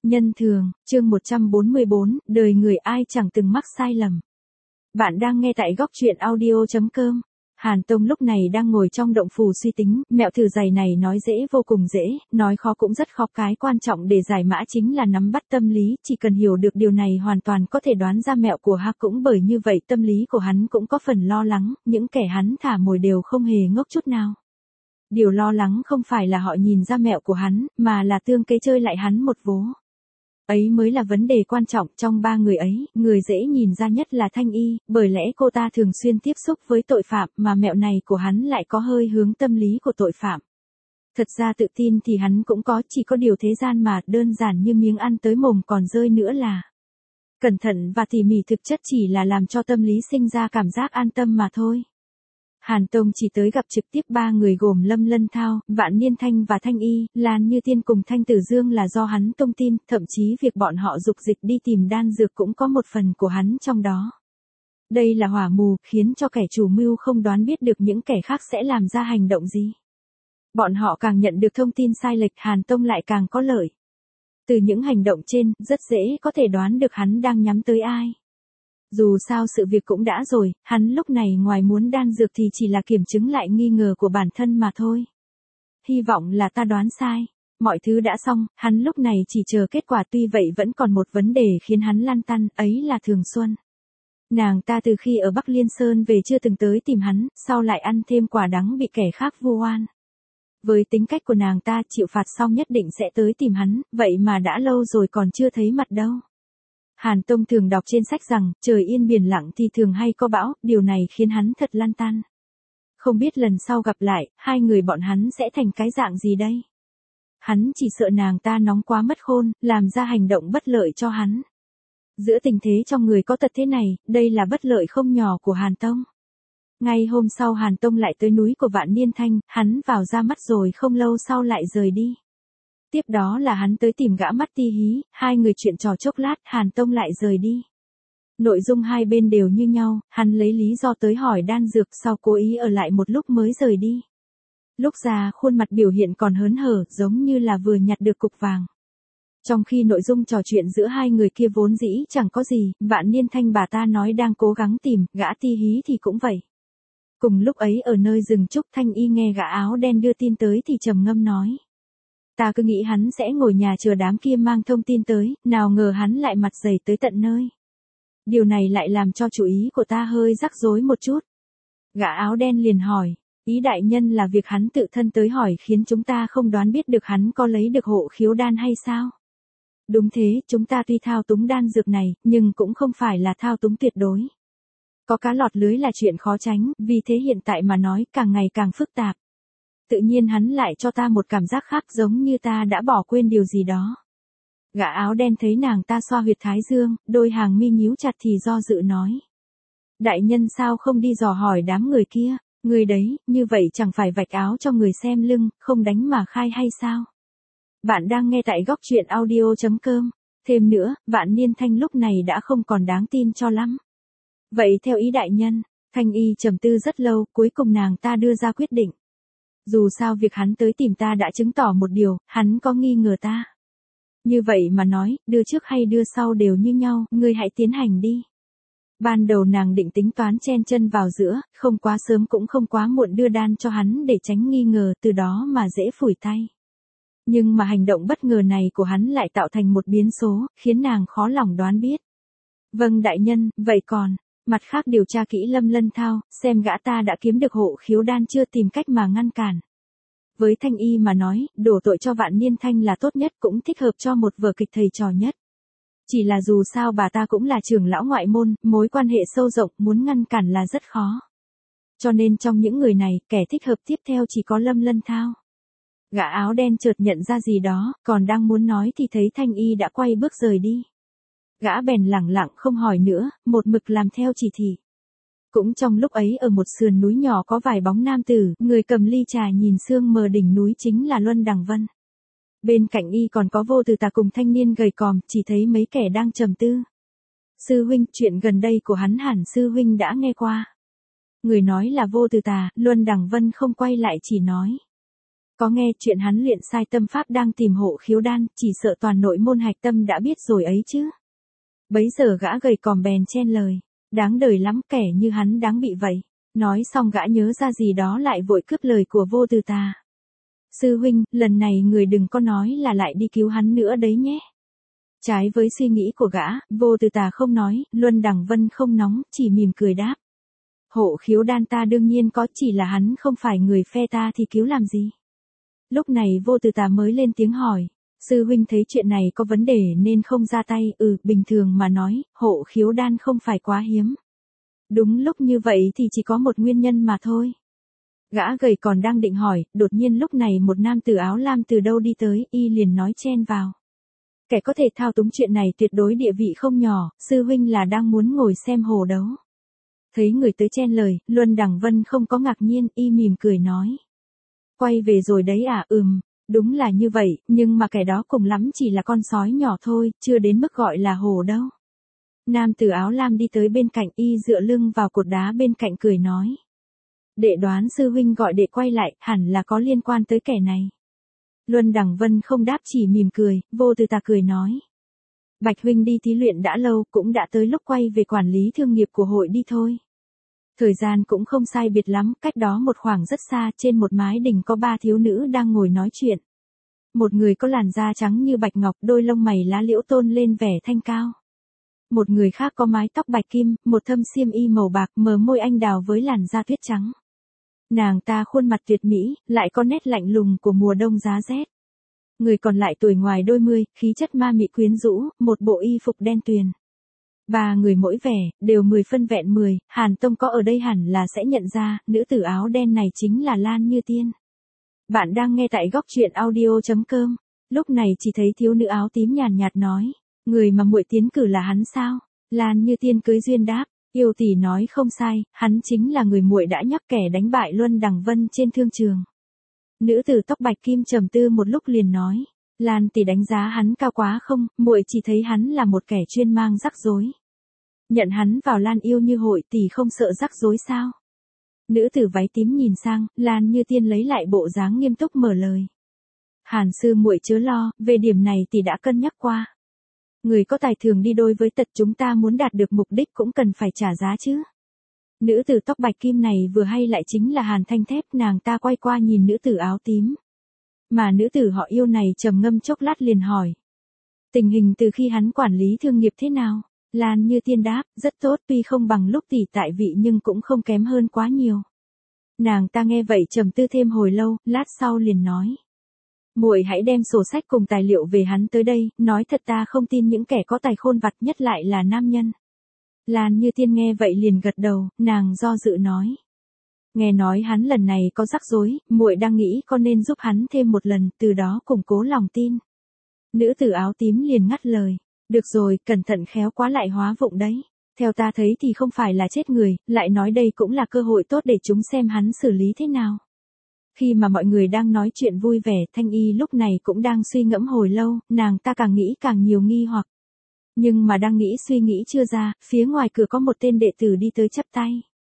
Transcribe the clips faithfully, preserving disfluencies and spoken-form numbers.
Nhân thường, chương một trăm bốn mươi bốn, đời người ai chẳng từng mắc sai lầm. Bạn đang nghe tại góc truyện audio chấm com. Hàn Tông lúc này đang ngồi trong động phủ suy tính, mẹo thử giày này nói dễ vô cùng dễ, nói khó cũng rất khó, cái quan trọng để giải mã chính là nắm bắt tâm lý, chỉ cần hiểu được điều này hoàn toàn có thể đoán ra mẹo của Hạc, cũng bởi như vậy tâm lý của hắn cũng có phần lo lắng, những kẻ hắn thả mồi đều không hề ngốc chút nào. Điều lo lắng không phải là họ nhìn ra mẹo của hắn, mà là tương kế chơi lại hắn một vố. Ấy mới là vấn đề quan trọng. Trong ba người ấy, người dễ nhìn ra nhất là Thanh Y, bởi lẽ cô ta thường xuyên tiếp xúc với tội phạm, mà mẹo này của hắn lại có hơi hướng tâm lý của tội phạm. Thật ra tự tin thì hắn cũng có, chỉ có điều thế gian mà, đơn giản như miếng ăn tới mồm còn rơi nữa là. Cẩn thận và tỉ mỉ thực chất chỉ là làm cho tâm lý sinh ra cảm giác an tâm mà thôi. Hàn Tông chỉ tới gặp trực tiếp ba người gồm Lâm Lân Thao, Vạn Niên Thanh và Thanh Y, Lan Như Tiên cùng Thanh Tử Dương là do hắn tung tin, thậm chí việc bọn họ dục dịch đi tìm đan dược cũng có một phần của hắn trong đó. Đây là hỏa mù, khiến cho kẻ chủ mưu không đoán biết được những kẻ khác sẽ làm ra hành động gì. Bọn họ càng nhận được thông tin sai lệch, Hàn Tông lại càng có lợi. Từ những hành động trên, rất dễ có thể đoán được hắn đang nhắm tới ai. Dù sao sự việc cũng đã rồi, hắn lúc này ngoài muốn đan dược thì chỉ là kiểm chứng lại nghi ngờ của bản thân mà thôi. Hy vọng là ta đoán sai. Mọi thứ đã xong, hắn lúc này chỉ chờ kết quả, tuy vậy vẫn còn một vấn đề khiến hắn lăn tăn, ấy là Thường Xuân. Nàng ta từ khi ở Bắc Liên Sơn về chưa từng tới tìm hắn, sau lại ăn thêm quả đắng bị kẻ khác vu oan. Với tính cách của nàng ta, chịu phạt xong nhất định sẽ tới tìm hắn, vậy mà đã lâu rồi còn chưa thấy mặt đâu. Hàn Tông thường đọc trên sách rằng, trời yên biển lặng thì thường hay có bão, điều này khiến hắn thật lăn tăn. Không biết lần sau gặp lại, hai người bọn hắn sẽ thành cái dạng gì đây? Hắn chỉ sợ nàng ta nóng quá mất khôn, làm ra hành động bất lợi cho hắn. Giữa tình thế trong người có tật thế này, đây là bất lợi không nhỏ của Hàn Tông. Ngay hôm sau Hàn Tông lại tới núi của Vạn Niên Thanh, hắn vào ra mắt rồi không lâu sau lại rời đi. Tiếp đó là hắn tới tìm gã mắt ti hí, hai người chuyện trò chốc lát, Hàn Tông lại rời đi. Nội dung hai bên đều như nhau, hắn lấy lý do tới hỏi đan dược, sau cố ý ở lại một lúc mới rời đi. Lúc ra khuôn mặt biểu hiện còn hớn hở, giống như là vừa nhặt được cục vàng. Trong khi nội dung trò chuyện giữa hai người kia vốn dĩ chẳng có gì, Vạn Niên Thanh bà ta nói đang cố gắng tìm, gã ti hí thì cũng vậy. Cùng lúc ấy ở nơi rừng trúc, Thanh Y nghe gã áo đen đưa tin tới thì trầm ngâm nói. Ta cứ nghĩ hắn sẽ ngồi nhà chờ đám kia mang thông tin tới, nào ngờ hắn lại mặt dày tới tận nơi. Điều này lại làm cho chủ ý của ta hơi rắc rối một chút. Gã áo đen liền hỏi, ý đại nhân là việc hắn tự thân tới hỏi khiến chúng ta không đoán biết được hắn có lấy được hộ khiếu đan hay sao? Đúng thế, chúng ta tuy thao túng đan dược này, nhưng cũng không phải là thao túng tuyệt đối. Có cá lọt lưới là chuyện khó tránh, vì thế hiện tại mà nói càng ngày càng phức tạp. Tự nhiên hắn lại cho ta một cảm giác khác, giống như ta đã bỏ quên điều gì đó. Gã áo đen thấy nàng ta xoa huyệt thái dương, đôi hàng mi nhíu chặt thì do dự nói. Đại nhân sao không đi dò hỏi đám người kia, người đấy, như vậy chẳng phải vạch áo cho người xem lưng, không đánh mà khai hay sao? Bạn đang nghe tại góc truyện audio chấm com. Thêm nữa, Vạn Niên Thanh lúc này đã không còn đáng tin cho lắm. Vậy theo ý đại nhân, Thanh Y trầm tư rất lâu, cuối cùng nàng ta đưa ra quyết định. Dù sao việc hắn tới tìm ta đã chứng tỏ một điều, hắn có nghi ngờ ta. Như vậy mà nói, đưa trước hay đưa sau đều như nhau, ngươi hãy tiến hành đi. Ban đầu nàng định tính toán chen chân vào giữa, không quá sớm cũng không quá muộn đưa đan cho hắn để tránh nghi ngờ, từ đó mà dễ phủi tay. Nhưng mà hành động bất ngờ này của hắn lại tạo thành một biến số, khiến nàng khó lòng đoán biết. Vâng đại nhân, vậy còn, mặt khác điều tra kỹ Lâm Lân Thao, xem gã ta đã kiếm được hộ khiếu đan chưa, tìm cách mà ngăn cản. Với Thanh Y mà nói, đổ tội cho Vạn Niên Thanh là tốt nhất, cũng thích hợp cho một vở kịch thầy trò nhất. Chỉ là dù sao bà ta cũng là trưởng lão ngoại môn, mối quan hệ sâu rộng, muốn ngăn cản là rất khó. Cho nên trong những người này, kẻ thích hợp tiếp theo chỉ có Lâm Lân Thao. Gã áo đen chợt nhận ra gì đó, còn đang muốn nói thì thấy Thanh Y đã quay bước rời đi. Gã bèn lẳng lặng không hỏi nữa, một mực làm theo chỉ thị. Cũng trong lúc ấy ở một sườn núi nhỏ có vài bóng nam tử, người cầm ly trà nhìn sương mờ đỉnh núi chính là Luân Đằng Vân. Bên cạnh y còn có Vô Từ Tà cùng thanh niên gầy còm, chỉ thấy mấy kẻ đang trầm tư. Sư huynh, chuyện gần đây của hắn hẳn sư huynh đã nghe qua. Người nói là Vô Từ Tà, Luân Đằng Vân không quay lại chỉ nói. Có nghe chuyện hắn luyện sai tâm pháp đang tìm hộ khiếu đan, chỉ sợ toàn nội môn hạch tâm đã biết rồi ấy chứ. Bấy giờ gã gầy còm bèn chen lời. Đáng đời lắm, kẻ như hắn đáng bị vậy. Nói xong gã nhớ ra gì đó lại vội cướp lời của Vô Từ Tà. Sư huynh, lần này người đừng có nói là lại đi cứu hắn nữa đấy nhé. Trái với suy nghĩ của gã, Vô Từ Tà không nói, Luân Đằng Vân không nóng, chỉ mỉm cười đáp. Hộ khiếu đan ta đương nhiên có, chỉ là hắn không phải người phe ta thì cứu làm gì. Lúc này Vô Từ Tà mới lên tiếng hỏi. Sư huynh thấy chuyện này có vấn đề nên không ra tay, ừ, bình thường mà nói, hộ khiếu đan không phải quá hiếm. Đúng lúc như vậy thì chỉ có một nguyên nhân mà thôi. Gã gầy còn đang định hỏi, đột nhiên lúc này một nam tử áo lam từ đâu đi tới, y liền nói chen vào. Kẻ có thể thao túng chuyện này tuyệt đối địa vị không nhỏ, sư huynh là đang muốn ngồi xem hồ đấu. Thấy người tới chen lời, Luân Đằng Vân không có ngạc nhiên, y mỉm cười nói. Quay về rồi đấy à, ừm, đúng là như vậy, nhưng mà kẻ đó cùng lắm chỉ là con sói nhỏ thôi, chưa đến mức gọi là hồ đâu. Nam tử áo lam đi tới bên cạnh, y dựa lưng vào cột đá bên cạnh cười nói. Đệ đoán sư huynh gọi đệ quay lại, hẳn là có liên quan tới kẻ này. Luân Đằng Vân không đáp chỉ mỉm cười, Vô Từ Tà cười nói. Bạch huynh đi thí luyện đã lâu, cũng đã tới lúc quay về quản lý thương nghiệp của hội đi thôi. Thời gian cũng không sai biệt lắm, cách đó một khoảng rất xa, trên một mái đình có ba thiếu nữ đang ngồi nói chuyện. Một người có làn da trắng như bạch ngọc, đôi lông mày lá liễu tôn lên vẻ thanh cao. Một người khác có mái tóc bạch kim, một thâm xiêm y màu bạc, mờ môi anh đào với làn da tuyết trắng. Nàng ta khuôn mặt tuyệt mỹ, lại có nét lạnh lùng của mùa đông giá rét. Người còn lại tuổi ngoài đôi mươi, khí chất ma mị quyến rũ, một bộ y phục đen tuyền. Ba người mỗi vẻ, đều mười phân vẹn mười, Hàn Tông có ở đây hẳn là sẽ nhận ra, nữ tử áo đen này chính là Lan Như Tiên. Bạn đang nghe tại góc truyện audio chấm com. Lúc này chỉ thấy thiếu nữ áo tím nhàn nhạt nói, người mà muội tiến cử là hắn sao? Lan Như Tiên cưới duyên đáp, yêu tỷ nói không sai, hắn chính là người muội đã nhắc kẻ đánh bại Luân Đằng Vân trên thương trường. Nữ tử tóc bạch kim trầm tư một lúc liền nói, Lan tỷ đánh giá hắn cao quá không, muội chỉ thấy hắn là một kẻ chuyên mang rắc rối. Nhận hắn vào Lan yêu như hội tỷ không sợ rắc rối sao? Nữ tử váy tím nhìn sang, Lan Như Tiên lấy lại bộ dáng nghiêm túc mở lời. Hàn sư muội chớ lo, về điểm này tỷ đã cân nhắc qua. Người có tài thường đi đôi với tật, chúng ta muốn đạt được mục đích cũng cần phải trả giá chứ. Nữ tử tóc bạch kim này vừa hay lại chính là Hàn Thanh Thép, nàng ta quay qua nhìn nữ tử áo tím. Mà nữ tử họ yêu này trầm ngâm chốc lát liền hỏi. Tình hình từ khi hắn quản lý thương nghiệp thế nào? Lan Như Tiên đáp, rất tốt, tuy không bằng lúc tỷ tại vị nhưng cũng không kém hơn quá nhiều. Nàng ta nghe vậy trầm tư thêm hồi lâu, lát sau liền nói. Muội hãy đem sổ sách cùng tài liệu về hắn tới đây, nói thật ta không tin những kẻ có tài khôn vặt, nhất lại là nam nhân. Lan Như Tiên nghe vậy liền gật đầu, nàng do dự nói. Nghe nói hắn lần này có rắc rối, muội đang nghĩ có nên giúp hắn thêm một lần, từ đó củng cố lòng tin. Nữ tử áo tím liền ngắt lời. Được rồi, cẩn thận khéo quá lại hóa vụng đấy. Theo ta thấy thì không phải là chết người, lại nói đây cũng là cơ hội tốt để chúng xem hắn xử lý thế nào. Khi mà mọi người đang nói chuyện vui vẻ, Thanh Y lúc này cũng đang suy ngẫm hồi lâu, nàng ta càng nghĩ càng nhiều nghi hoặc. Nhưng mà đang nghĩ suy nghĩ chưa ra, phía ngoài cửa có một tên đệ tử đi tới chắp tay.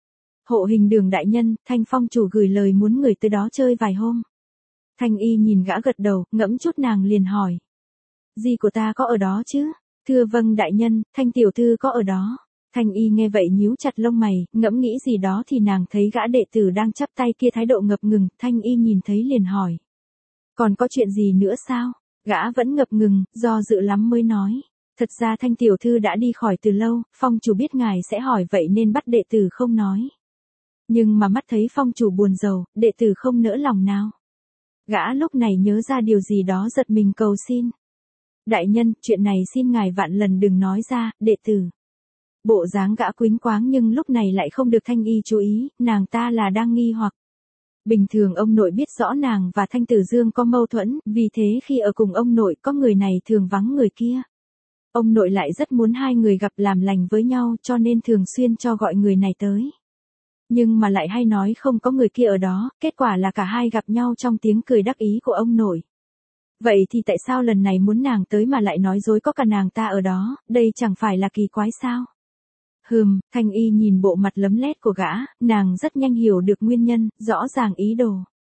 Hộ hình Đường đại nhân, Thanh Phong chủ gửi lời muốn người tới đó chơi vài hôm. Thanh Y nhìn gã gật đầu, ngẫm chút nàng liền hỏi. Gì của ta có ở đó chứ? Thưa vâng đại nhân, Thanh tiểu thư có ở đó. Thanh Y nghe vậy nhíu chặt lông mày, ngẫm nghĩ gì đó thì nàng thấy gã đệ tử đang chắp tay kia thái độ ngập ngừng, Thanh Y nhìn thấy liền hỏi. Còn có chuyện gì nữa sao? Gã vẫn ngập ngừng, do dự lắm mới nói. Thật ra Thanh tiểu thư đã đi khỏi từ lâu, Phong chủ biết ngài sẽ hỏi vậy nên bắt đệ tử không nói. Nhưng mà mắt thấy Phong chủ buồn rầu, đệ tử không nỡ lòng nào. Gã lúc này nhớ ra điều gì đó giật mình cầu xin. Đại nhân, chuyện này xin ngài vạn lần đừng nói ra, đệ tử. Bộ dáng gã quýnh quáng nhưng lúc này lại không được Thanh Y chú ý, nàng ta là đang nghi hoặc. Bình thường ông nội biết rõ nàng và Thanh Tử Dương có mâu thuẫn, vì thế khi ở cùng ông nội có người này thường vắng người kia. Ông nội lại rất muốn hai người gặp làm lành với nhau cho nên thường xuyên cho gọi người này tới. Nhưng mà lại hay nói không có người kia ở đó, kết quả là cả hai gặp nhau trong tiếng cười đắc ý của ông nội. Vậy thì tại sao lần này muốn nàng tới mà lại nói dối có cả nàng ta ở đó, đây chẳng phải là kỳ quái sao? Hừm, Thanh Y nhìn bộ mặt lấm lét của gã, nàng rất nhanh hiểu được nguyên nhân, rõ ràng ý đồ.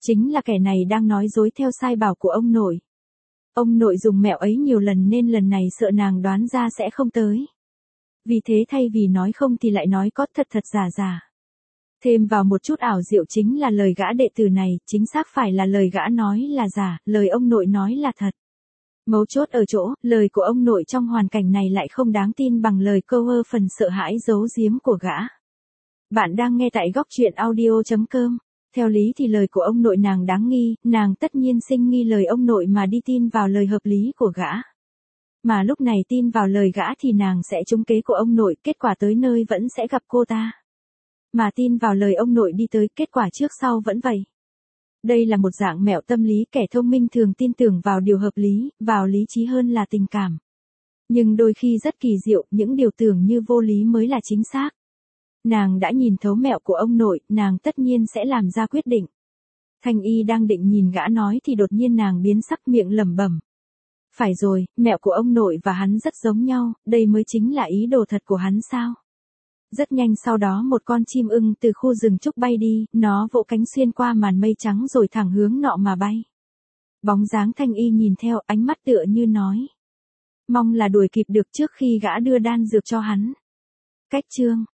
Chính là kẻ này đang nói dối theo sai bảo của ông nội. Ông nội dùng mẹo ấy nhiều lần nên lần này sợ nàng đoán ra sẽ không tới. Vì thế thay vì nói không thì lại nói có thật thật giả giả. Thêm vào một chút ảo diệu chính là lời gã đệ tử này, chính xác phải là lời gã nói là giả, lời ông nội nói là thật. Mấu chốt ở chỗ, lời của ông nội trong hoàn cảnh này lại không đáng tin bằng lời câu ơ phần sợ hãi giấu giếm của gã. Bạn đang nghe tại góc truyện audio chấm com. Theo lý thì lời của ông nội nàng đáng nghi, nàng tất nhiên sinh nghi lời ông nội mà đi tin vào lời hợp lý của gã. Mà lúc này tin vào lời gã thì nàng sẽ trúng kế của ông nội, kết quả tới nơi vẫn sẽ gặp cô ta. Mà tin vào lời ông nội đi tới, kết quả trước sau vẫn vậy. Đây là một dạng mẹo tâm lý, kẻ thông minh thường tin tưởng vào điều hợp lý, vào lý trí hơn là tình cảm. Nhưng đôi khi rất kỳ diệu, những điều tưởng như vô lý mới là chính xác. Nàng đã nhìn thấu mẹo của ông nội, nàng tất nhiên sẽ làm ra quyết định. Thanh Y đang định nhìn gã nói thì đột nhiên nàng biến sắc, miệng lẩm bẩm. Phải rồi, mẹo của ông nội và hắn rất giống nhau, đây mới chính là ý đồ thật của hắn sao? Rất nhanh sau đó một con chim ưng từ khu rừng trúc bay đi, nó vỗ cánh xuyên qua màn mây trắng rồi thẳng hướng nọ mà bay. Bóng dáng Thanh Y nhìn theo, ánh mắt tựa như nói. Mong là đuổi kịp được trước khi gã đưa đan dược cho hắn. Cách chương